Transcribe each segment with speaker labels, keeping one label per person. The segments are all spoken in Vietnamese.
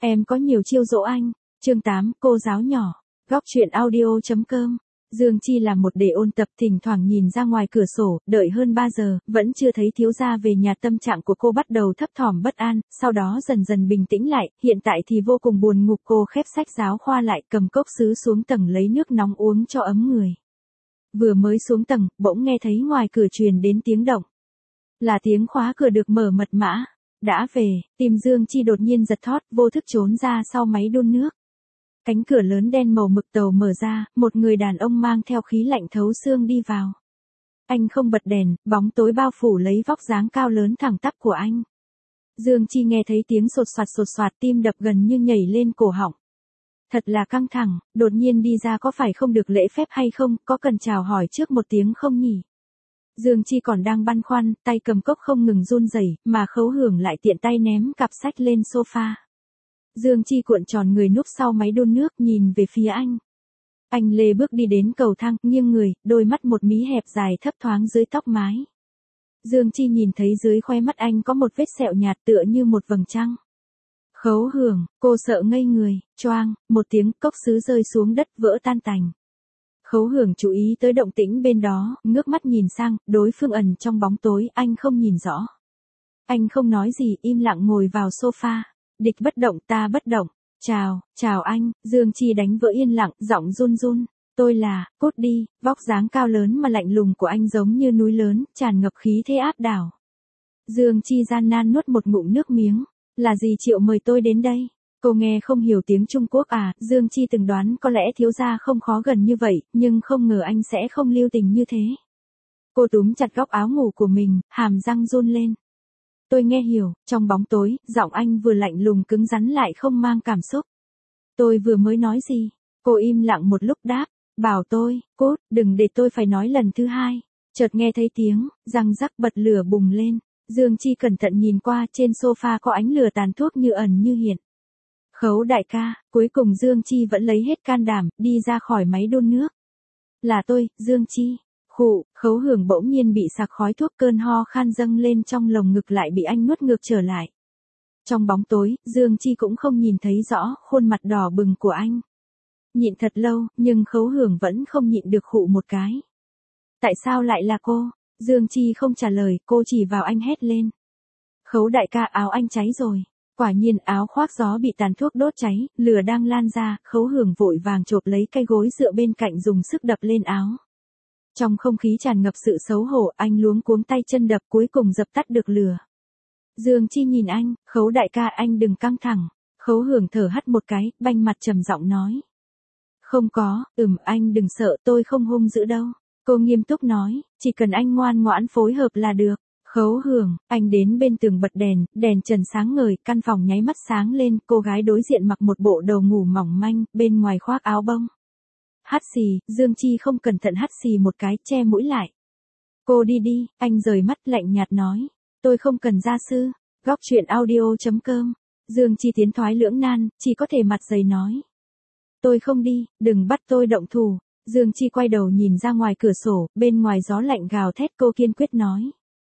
Speaker 1: Em có nhiều chiêu dỗ anh. Chương 8, cô giáo nhỏ. Góc truyện audio.com. Dương Chi làm một đề ôn tập, thỉnh thoảng nhìn ra ngoài cửa sổ, đợi hơn 3 giờ, vẫn chưa thấy thiếu gia về nhà. Tâm trạng của cô bắt đầu thấp thỏm bất an, sau đó dần dần bình tĩnh lại, hiện tại thì vô cùng buồn ngủ. Cô khép sách giáo khoa lại, cầm cốc sứ xuống tầng lấy nước nóng uống cho ấm người. Vừa mới xuống tầng, bỗng nghe thấy ngoài cửa truyền đến tiếng động. Là tiếng khóa cửa được mở mật mã. Đã về, tim Dương Chi đột nhiên giật thót, vô thức trốn ra sau máy đun nước. Cánh cửa lớn đen màu mực tàu mở ra, một người đàn ông mang theo khí lạnh thấu xương đi vào. Anh không bật đèn, bóng tối bao phủ lấy vóc dáng cao lớn thẳng tắp của anh. Dương Chi nghe thấy tiếng sột soạt, tim đập gần như nhảy lên cổ họng. Thật là căng thẳng, đột nhiên đi ra có phải không được lễ phép hay không, có cần chào hỏi trước một tiếng không nhỉ? Dương Chi còn đang băn khoăn, tay cầm cốc không ngừng run rẩy, mà Khấu Hưởng lại tiện tay ném cặp sách lên sofa. Dương Chi cuộn tròn người núp sau máy đun nước, nhìn về phía anh. Anh lê bước đi đến cầu thang, nghiêng người, đôi mắt một mí hẹp dài thấp thoáng dưới tóc mái. Dương Chi nhìn thấy dưới khóe mắt anh có một vết sẹo nhạt tựa như một vầng trăng. Khấu Hưởng, cô sợ ngây người, choang, một tiếng, cốc sứ rơi xuống đất vỡ tan tành. Khấu Hưởng chú ý tới động tĩnh bên đó, ngước mắt nhìn sang, đối phương ẩn trong bóng tối, anh không nhìn rõ. Anh không nói gì, im lặng ngồi vào sofa. Địch bất động, ta bất động. Chào anh. Dương Chi đánh vỡ yên lặng, giọng run run. Tôi là, cút đi. Vóc dáng cao lớn mà lạnh lùng của anh giống như núi lớn, tràn ngập khí thế áp đảo. Dương Chi gian nan nuốt một ngụm nước miếng. Là gì Triệu mời tôi đến đây? Cô nghe không hiểu tiếng Trung Quốc à? Dương Chi từng đoán có lẽ thiếu gia không khó gần như vậy, nhưng không ngờ anh sẽ không lưu tình như thế. Cô túm chặt góc áo ngủ của mình, hàm răng run lên. Tôi nghe hiểu, trong bóng tối, giọng anh vừa lạnh lùng cứng rắn lại không mang cảm xúc. Tôi vừa mới nói gì? Cô im lặng một lúc đáp, bảo tôi, cút, đừng để tôi phải nói lần thứ hai. Chợt nghe thấy tiếng, răng rắc bật lửa bùng lên. Dương Chi cẩn thận nhìn qua, trên sofa có ánh lửa tàn thuốc như ẩn như hiện. Khấu đại ca, cuối cùng Dương Chi vẫn lấy hết can đảm, đi ra khỏi máy đun nước. Là tôi, Dương Chi. Khấu Hưởng bỗng nhiên bị sặc khói thuốc, cơn ho khan dâng lên trong lồng ngực lại bị anh nuốt ngược trở lại. Trong bóng tối, Dương Chi cũng không nhìn thấy rõ khuôn mặt đỏ bừng của anh. Nhịn thật lâu, nhưng Khấu Hưởng vẫn không nhịn được khụ một cái. Tại sao lại là cô? Dương Chi không trả lời, cô chỉ vào anh hét lên. Khấu đại ca, áo anh cháy rồi. Quả nhiên áo khoác gió bị tàn thuốc đốt cháy, lửa đang lan ra, Khấu Hưởng vội vàng chộp lấy cây gối dựa bên cạnh dùng sức đập lên áo. Trong không khí tràn ngập sự xấu hổ, anh luống cuống tay chân đập, cuối cùng dập tắt được lửa. Dương Chi nhìn anh, Khấu đại ca, anh đừng căng thẳng. Khấu Hưởng thở hắt một cái, banh mặt trầm giọng nói. Không có, anh đừng sợ, tôi không hung dữ đâu. Cô nghiêm túc nói, chỉ cần anh ngoan ngoãn phối hợp là được. Khấu Hưởng, anh đến bên tường bật đèn, đèn trần sáng ngời, căn phòng nháy mắt sáng lên, cô gái đối diện mặc một bộ đồ ngủ mỏng manh, bên ngoài khoác áo bông. Hắt xì, Dương Chi không cẩn thận hắt xì một cái, che mũi lại. Cô đi, anh rời mắt lạnh nhạt nói. Tôi không cần gia sư. Góc truyện audio.com. Dương Chi tiến thoái lưỡng nan, chỉ có thể mặt dày nói. Tôi không đi, đừng bắt tôi động thủ. Dương Chi quay đầu nhìn ra ngoài cửa sổ, bên ngoài gió lạnh gào thét, cô kiên quyết nói.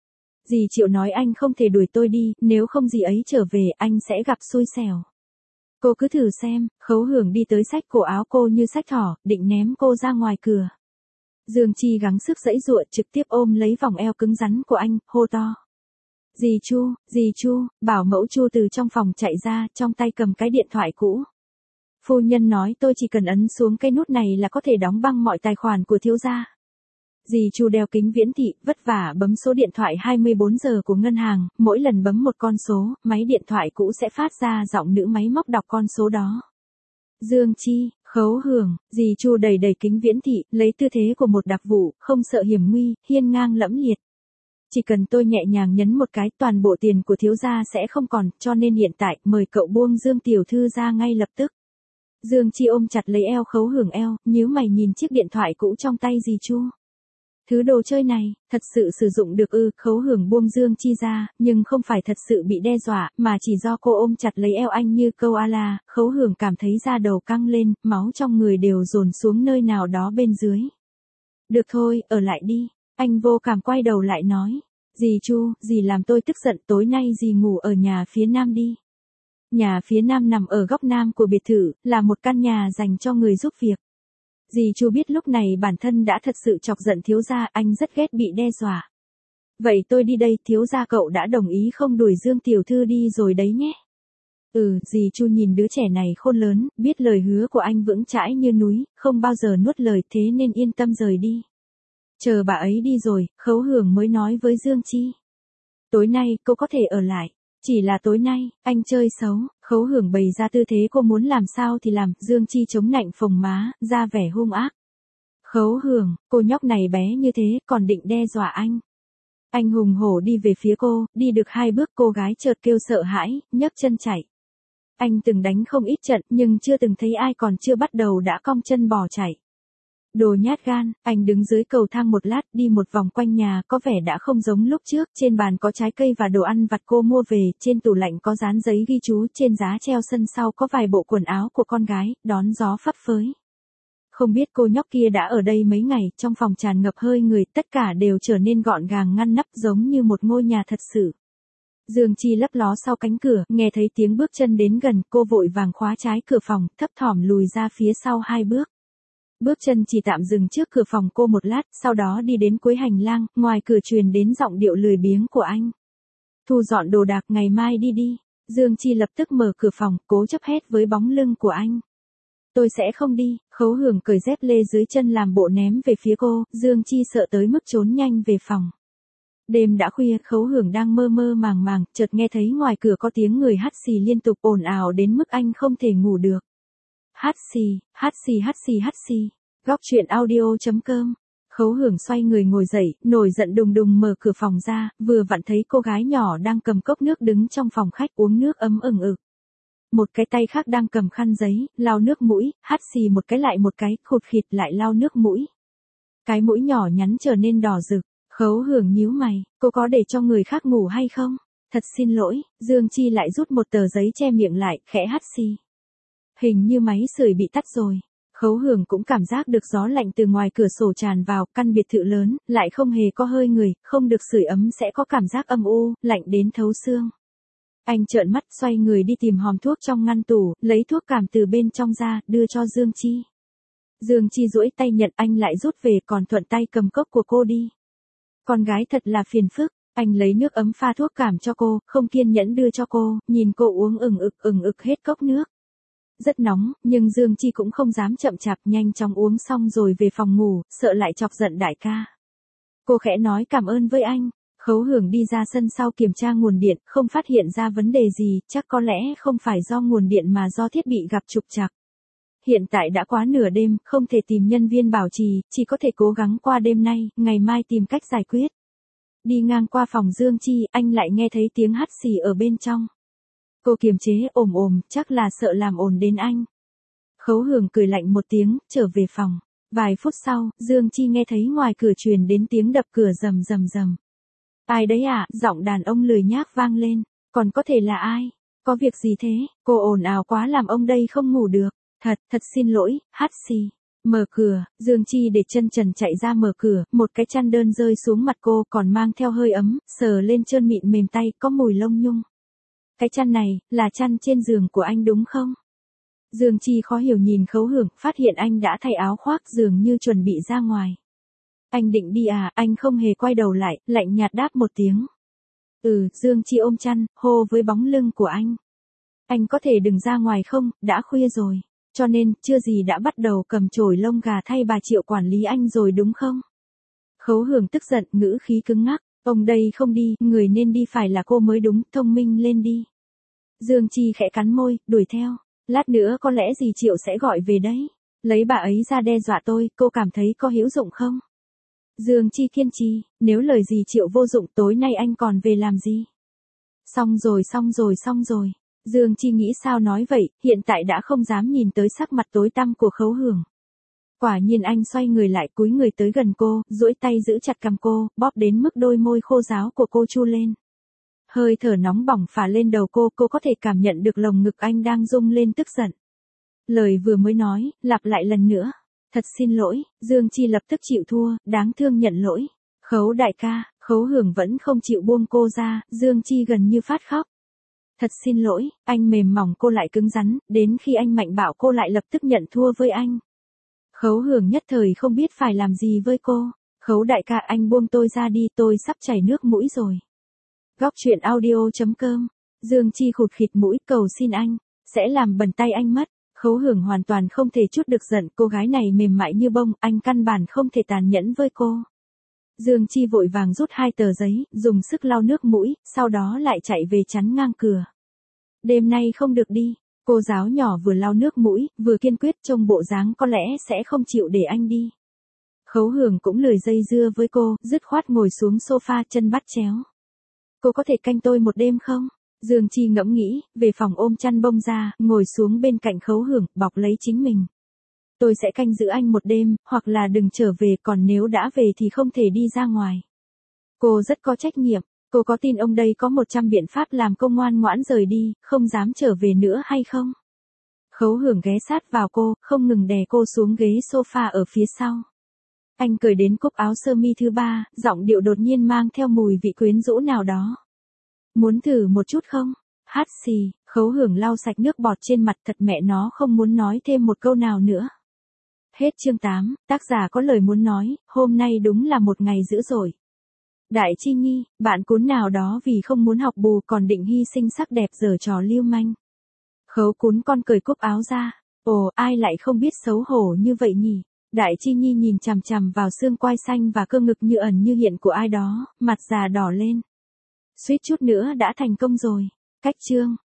Speaker 1: Dì Triệu nói anh không thể đuổi tôi đi, nếu không dì ấy trở về anh sẽ gặp xui xẻo. Cô cứ thử xem. Khấu Hưởng đi tới xách cổ áo cô như xách thỏ, định ném cô ra ngoài cửa. Dương Chi gắng sức giãy giụa, trực tiếp ôm lấy vòng eo cứng rắn của anh, hô to. Dì Chu, bảo mẫu Chu từ trong phòng chạy ra, trong tay cầm cái điện thoại cũ. Phu nhân nói tôi chỉ cần ấn xuống cái nút này là có thể đóng băng mọi tài khoản của thiếu gia. Dì Chu đeo kính viễn thị, vất vả bấm số điện thoại 24 giờ của ngân hàng, mỗi lần bấm một con số, máy điện thoại cũ sẽ phát ra giọng nữ máy móc đọc con số đó. Dương Chi, Khấu Hưởng, dì Chu đẩy kính viễn thị, lấy tư thế của một đặc vụ, không sợ hiểm nguy, hiên ngang lẫm liệt. Chỉ cần tôi nhẹ nhàng nhấn một cái, toàn bộ tiền của thiếu gia sẽ không còn, cho nên hiện tại, mời cậu buông Dương tiểu thư ra ngay lập tức. Dương Chi ôm chặt lấy eo Khấu Hưởng eo, nhíu mày nhìn chiếc điện thoại cũ trong tay dì Chu. Thứ đồ chơi này, thật sự sử dụng được ư? Khấu Hưởng buông Dương Chi ra, nhưng không phải thật sự bị đe dọa, mà chỉ do cô ôm chặt lấy eo anh như câu a-la. Khấu Hưởng cảm thấy da đầu căng lên, máu trong người đều dồn xuống nơi nào đó bên dưới. Được thôi, ở lại đi. Anh vô cảm quay đầu lại nói. Dì Chu, dì làm tôi tức giận, tối nay dì ngủ ở nhà phía nam đi. Nhà phía nam nằm ở góc nam của biệt thự, là một căn nhà dành cho người giúp việc. Dì Chu biết lúc này bản thân đã thật sự chọc giận thiếu gia, anh rất ghét bị đe dọa. Vậy tôi đi đây, thiếu gia cậu đã đồng ý không đuổi Dương tiểu thư đi rồi đấy nhé. Dì Chu nhìn đứa trẻ này khôn lớn, biết lời hứa của anh vững chãi như núi, không bao giờ nuốt lời, thế nên yên tâm rời đi. Chờ bà ấy đi rồi, Khấu Hưởng mới nói với Dương Chi. Tối nay, cô có thể ở lại. Chỉ là tối nay, anh chơi xấu. Khấu Hưởng bày ra tư thế cô muốn làm sao thì làm. Dương Chi chống nạnh phồng má, ra vẻ hung ác. Khấu Hưởng, cô nhóc này bé như thế, còn định đe dọa anh. Anh hùng hổ đi về phía cô, đi được 2 bước cô gái chợt kêu sợ hãi, nhấc chân chạy. Anh từng đánh không ít trận, nhưng chưa từng thấy ai còn chưa bắt đầu đã cong chân bỏ chạy. Đồ nhát gan, anh đứng dưới cầu thang một lát, đi một vòng quanh nhà, có vẻ đã không giống lúc trước, trên bàn có trái cây và đồ ăn vặt cô mua về, trên tủ lạnh có dán giấy ghi chú, trên giá treo sân sau có vài bộ quần áo của con gái, đón gió phấp phới. Không biết cô nhóc kia đã ở đây mấy ngày, trong phòng tràn ngập hơi người, tất cả đều trở nên gọn gàng ngăn nắp giống như một ngôi nhà thật sự. Dương Chi lấp ló sau cánh cửa, nghe thấy tiếng bước chân đến gần, cô vội vàng khóa trái cửa phòng, thấp thỏm lùi ra phía sau 2 bước. Bước chân chỉ tạm dừng trước cửa phòng cô một lát, sau đó đi đến cuối hành lang, ngoài cửa truyền đến giọng điệu lười biếng của anh. Thu dọn đồ đạc, ngày mai đi đi. Dương Chi lập tức mở cửa phòng, cố chấp hét với bóng lưng của anh. Tôi sẽ không đi. Khấu Hưởng cởi dép lê dưới chân làm bộ ném về phía cô, Dương Chi sợ tới mức trốn nhanh về phòng. Đêm đã khuya, Khấu Hưởng đang mơ mơ màng màng, chợt nghe thấy ngoài cửa có tiếng người hắt xì liên tục ồn ào đến mức anh không thể ngủ được. Hắt xì, hắt xì hắt xì hắt xì. Góc truyện audio.com. Khấu Hưởng xoay người ngồi dậy, nổi giận đùng đùng mở cửa phòng ra, vừa vặn thấy cô gái nhỏ đang cầm cốc nước đứng trong phòng khách uống nước ấm ừng ực. Một cái tay khác đang cầm khăn giấy, lau nước mũi, hắt xì một cái lại một cái, khụt khịt lại lau nước mũi. Cái mũi nhỏ nhắn trở nên đỏ rực. Khấu Hưởng nhíu mày, cô có để cho người khác ngủ hay không? Thật xin lỗi. Dương Chi lại rút một tờ giấy che miệng lại, khẽ hắt xì. Hình như máy sưởi bị tắt rồi. Khấu Hưởng cũng cảm giác được gió lạnh từ ngoài cửa sổ tràn vào, căn biệt thự lớn, lại không hề có hơi người, không được sưởi ấm sẽ có cảm giác âm u, lạnh đến thấu xương. Anh trợn mắt, xoay người đi tìm hòm thuốc trong ngăn tủ, lấy thuốc cảm từ bên trong ra, đưa cho Dương Chi. Dương Chi duỗi tay nhận, anh lại rút về, còn thuận tay cầm cốc của cô đi. Con gái thật là phiền phức. Anh lấy nước ấm pha thuốc cảm cho cô, không kiên nhẫn đưa cho cô, nhìn cô uống ừng ực hết cốc nước. Rất nóng, nhưng Dương Chi cũng không dám chậm chạp, nhanh chóng uống xong rồi về phòng ngủ, sợ lại chọc giận đại ca. Cô khẽ nói cảm ơn với anh. Khấu Hưởng đi ra sân sau kiểm tra nguồn điện, không phát hiện ra vấn đề gì, chắc có lẽ không phải do nguồn điện mà do thiết bị gặp trục trặc. Hiện tại đã quá nửa đêm, không thể tìm nhân viên bảo trì, chỉ có thể cố gắng qua đêm nay, ngày mai tìm cách giải quyết. Đi ngang qua phòng Dương Chi, anh lại nghe thấy tiếng hắt xì ở bên trong. Cô kiềm chế ồm, chắc là sợ làm ồn đến anh. Khấu Hưởng cười lạnh một tiếng, trở về phòng. Vài phút sau, Dương Chi nghe thấy ngoài cửa truyền đến tiếng đập cửa rầm rầm rầm. Ai đấy ạ? Giọng đàn ông lười nhác vang lên. Còn có thể là ai? Có việc gì thế? Cô ồn ào quá làm ông đây không ngủ được. Thật xin lỗi, hắt xì. Mở cửa, Dương Chi để chân trần chạy ra mở cửa, một cái chăn đơn rơi xuống mặt cô còn mang theo hơi ấm, sờ lên trơn mịn mềm tay, có mùi lông nhung. Cái chăn này, là chăn trên giường của anh đúng không? Dương Chi khó hiểu nhìn Khấu Hưởng, phát hiện anh đã thay áo khoác dường như chuẩn bị ra ngoài. Anh định đi à? Anh không hề quay đầu lại, lạnh nhạt đáp một tiếng. Dương Chi ôm chăn, hô với bóng lưng của anh. Anh có thể đừng ra ngoài không, đã khuya rồi. Cho nên, chưa gì đã bắt đầu cầm chổi lông gà thay bà Triệu quản lý anh rồi đúng không? Khấu Hưởng tức giận, ngữ khí cứng ngắc. Ông đây không đi, người nên đi phải là cô mới đúng, thông minh lên đi. Dương Chi khẽ cắn môi, đuổi theo. Lát nữa có lẽ dì Triệu sẽ gọi về đấy. Lấy bà ấy ra đe dọa tôi, cô cảm thấy có hữu dụng không? Dương Chi kiên trì, nếu lời dì Triệu vô dụng tối nay anh còn về làm gì? Xong rồi. Dương Chi nghĩ sao nói vậy, hiện tại đã không dám nhìn tới sắc mặt tối tăm của Khấu Hưởng. Quả nhiên anh xoay người lại cúi người tới gần cô, duỗi tay giữ chặt cằm cô, bóp đến mức đôi môi khô ráo của cô chu lên. Hơi thở nóng bỏng phả lên đầu cô có thể cảm nhận được lồng ngực anh đang rung lên tức giận. Lời vừa mới nói, lặp lại lần nữa. Thật xin lỗi, Dương Chi lập tức chịu thua, đáng thương nhận lỗi. Khấu đại ca, Khấu Hưởng vẫn không chịu buông cô ra, Dương Chi gần như phát khóc. Thật xin lỗi, anh mềm mỏng cô lại cứng rắn, đến khi anh mạnh bạo cô lại lập tức nhận thua với anh. Khấu Hưởng nhất thời không biết phải làm gì với cô. Khấu đại ca, anh buông tôi ra đi, tôi sắp chảy nước mũi rồi. Góc truyện audio.com. Dương Chi khụt khịt mũi, cầu xin anh, sẽ làm bẩn tay anh mất. Khấu Hưởng hoàn toàn không thể chút được giận, cô gái này mềm mại như bông, anh căn bản không thể tàn nhẫn với cô. Dương Chi vội vàng rút 2 tờ giấy, dùng sức lau nước mũi, sau đó lại chạy về chắn ngang cửa. Đêm nay không được đi. Cô giáo nhỏ vừa lau nước mũi, vừa kiên quyết, trông bộ dáng có lẽ sẽ không chịu để anh đi. Khấu Hưởng cũng lười dây dưa với cô, dứt khoát ngồi xuống sofa, chân bắt chéo. Cô có thể canh tôi một đêm không? Dương Chi ngẫm nghĩ, về phòng ôm chăn bông ra, ngồi xuống bên cạnh Khấu Hưởng, bọc lấy chính mình. Tôi sẽ canh giữ anh một đêm, hoặc là đừng trở về, còn nếu đã về thì không thể đi ra ngoài. Cô rất có trách nhiệm, cô có tin ông đây có 100 biện pháp làm cô ngoan ngoãn rời đi, không dám trở về nữa hay không? Khấu Hưởng ghé sát vào cô, không ngừng đè cô xuống ghế sofa ở phía sau. Anh cởi đến cúc áo sơ mi thứ 3, giọng điệu đột nhiên mang theo mùi vị quyến rũ nào đó. Muốn thử một chút không? Hát xì, Khấu Hưởng lau sạch nước bọt trên mặt, thật mẹ nó không muốn nói thêm một câu nào nữa. Hết chương 8, tác giả có lời muốn nói, hôm nay đúng là một ngày dữ dội. Đại Chi Nhi, bạn cún nào đó vì không muốn học bù còn định hy sinh sắc đẹp giở trò lưu manh. Khấu cún con cởi cúc áo ra. Ồ, ai lại không biết xấu hổ như vậy nhỉ? Đại Chi Nhi nhìn chằm chằm vào xương quai xanh và cơ ngực như ẩn như hiện của ai đó, mặt già đỏ lên. Suýt chút nữa đã thành công rồi. Cách chương.